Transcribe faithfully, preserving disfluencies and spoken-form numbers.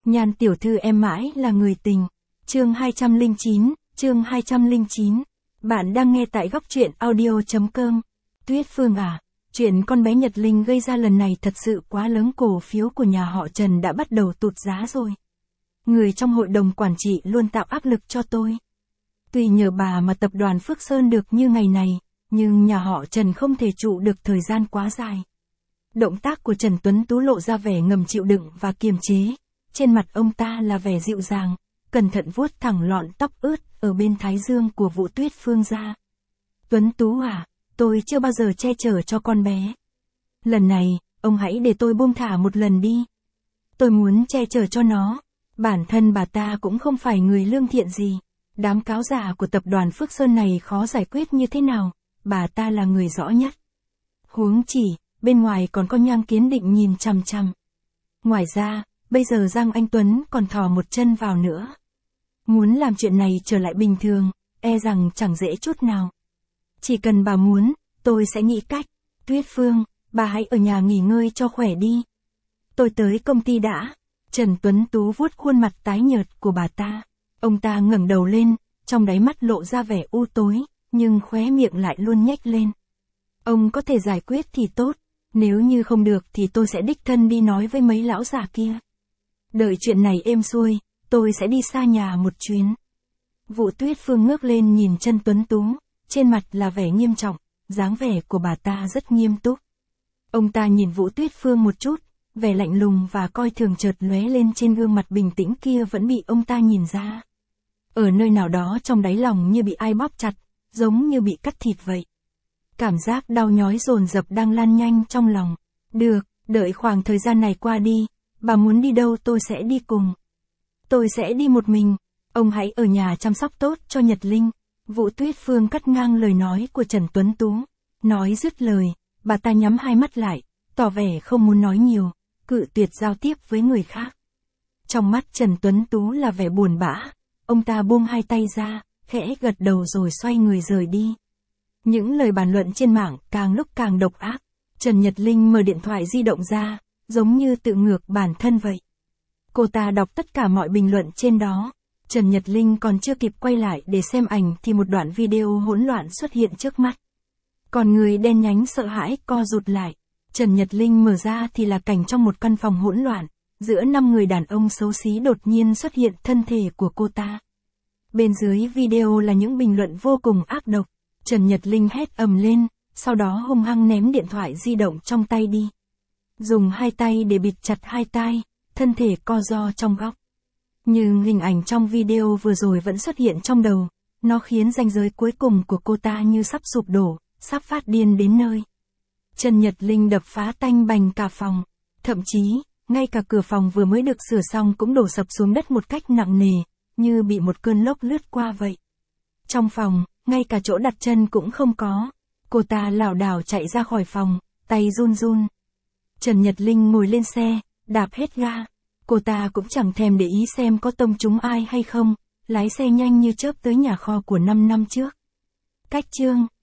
Nhan tiểu thư em mãi là người tình. Chương hai trăm lẻ chín, chương hai trăm lẻ chín. Bạn đang nghe tại góc truyện audio chấm com. Tuyết Phương à, chuyện con bé Nhật Linh gây ra lần này thật sự quá lớn, cổ phiếu của nhà họ Trần đã bắt đầu tụt giá rồi. Người trong hội đồng quản trị luôn tạo áp lực cho tôi. Tuy nhờ bà mà tập đoàn Phước Sơn được như ngày này, nhưng nhà họ Trần không thể trụ được thời gian quá dài. Động tác của Trần Tuấn Tú lộ ra vẻ ngầm chịu đựng và kiềm chế. Trên mặt ông ta là vẻ dịu dàng, cẩn thận vuốt thẳng lọn tóc ướt ở bên thái dương của Vũ Tuyết Phương ra. Tuấn Tú à, tôi chưa bao giờ che chở cho con bé. Lần này, ông hãy để tôi buông thả một lần đi. Tôi muốn che chở cho nó. Bản thân bà ta cũng không phải người lương thiện gì. Đám cáo giả của tập đoàn Phước Sơn này khó giải quyết như thế nào, bà ta là người rõ nhất. Huống chỉ, bên ngoài còn có Nhang Kiến Định nhìn chằm chằm. Ngoài ra, bây giờ Giang Anh Tuấn còn thò một chân vào nữa. Muốn làm chuyện này trở lại bình thường, e rằng chẳng dễ chút nào. Chỉ cần bà muốn, tôi sẽ nghĩ cách. Tuyết Phương, bà hãy ở nhà nghỉ ngơi cho khỏe đi. Tôi tới công ty đã. Trần Tuấn Tú vuốt khuôn mặt tái nhợt của bà ta. Ông ta ngẩng đầu lên, trong đáy mắt lộ ra vẻ u tối, nhưng khóe miệng lại luôn nhếch lên. Ông có thể giải quyết thì tốt, nếu như không được thì tôi sẽ đích thân đi nói với mấy lão già kia. Đợi chuyện này êm xuôi, tôi sẽ đi xa nhà một chuyến. Vũ Tuyết Phương ngước lên nhìn Trần Tuấn Tú, trên mặt là vẻ nghiêm trọng, dáng vẻ của bà ta rất nghiêm túc. Ông ta nhìn Vũ Tuyết Phương một chút, vẻ lạnh lùng và coi thường chợt lóe lên trên gương mặt bình tĩnh kia vẫn bị ông ta nhìn ra. Ở nơi nào đó trong đáy lòng như bị ai bóp chặt, giống như bị cắt thịt vậy. Cảm giác đau nhói dồn dập đang lan nhanh trong lòng. Được, đợi khoảng thời gian này qua đi, bà muốn đi đâu tôi sẽ đi cùng. Tôi sẽ đi một mình, ông hãy ở nhà chăm sóc tốt cho Nhật Linh. Vũ Tuyết Phương cắt ngang lời nói của Trần Tuấn Tú. Nói dứt lời, bà ta nhắm hai mắt lại, tỏ vẻ không muốn nói nhiều, cự tuyệt giao tiếp với người khác. Trong mắt Trần Tuấn Tú là vẻ buồn bã, ông ta buông hai tay ra, khẽ gật đầu rồi xoay người rời đi. Những lời bàn luận trên mạng càng lúc càng độc ác. Trần Nhật Linh mở điện thoại di động ra, giống như tự ngược bản thân vậy. Cô ta đọc tất cả mọi bình luận trên đó. Trần Nhật Linh còn chưa kịp quay lại để xem ảnh thì một đoạn video hỗn loạn xuất hiện trước mắt. Còn người đen nhánh sợ hãi co rụt lại. Trần Nhật Linh mở ra thì là cảnh trong một căn phòng hỗn loạn. Giữa năm người đàn ông xấu xí đột nhiên xuất hiện thân thể của cô ta. Bên dưới video là những bình luận vô cùng ác độc. Trần Nhật Linh hét ầm lên, sau đó hung hăng ném điện thoại di động trong tay đi. Dùng hai tay để bịt chặt hai tai, thân thể co ro trong góc. Nhưng hình ảnh trong video vừa rồi vẫn xuất hiện trong đầu, nó khiến ranh giới cuối cùng của cô ta như sắp sụp đổ, sắp phát điên đến nơi. Trần Nhật Linh đập phá tanh bành cả phòng, thậm chí, ngay cả cửa phòng vừa mới được sửa xong cũng đổ sập xuống đất một cách nặng nề, như bị một cơn lốc lướt qua vậy. Trong phòng, ngay cả chỗ đặt chân cũng không có. Cô ta lảo đảo chạy ra khỏi phòng, tay run run. Trần Nhật Linh ngồi lên xe, đạp hết ga. Cô ta cũng chẳng thèm để ý xem có tông trúng ai hay không, lái xe nhanh như chớp tới nhà kho của năm năm trước. Cách chương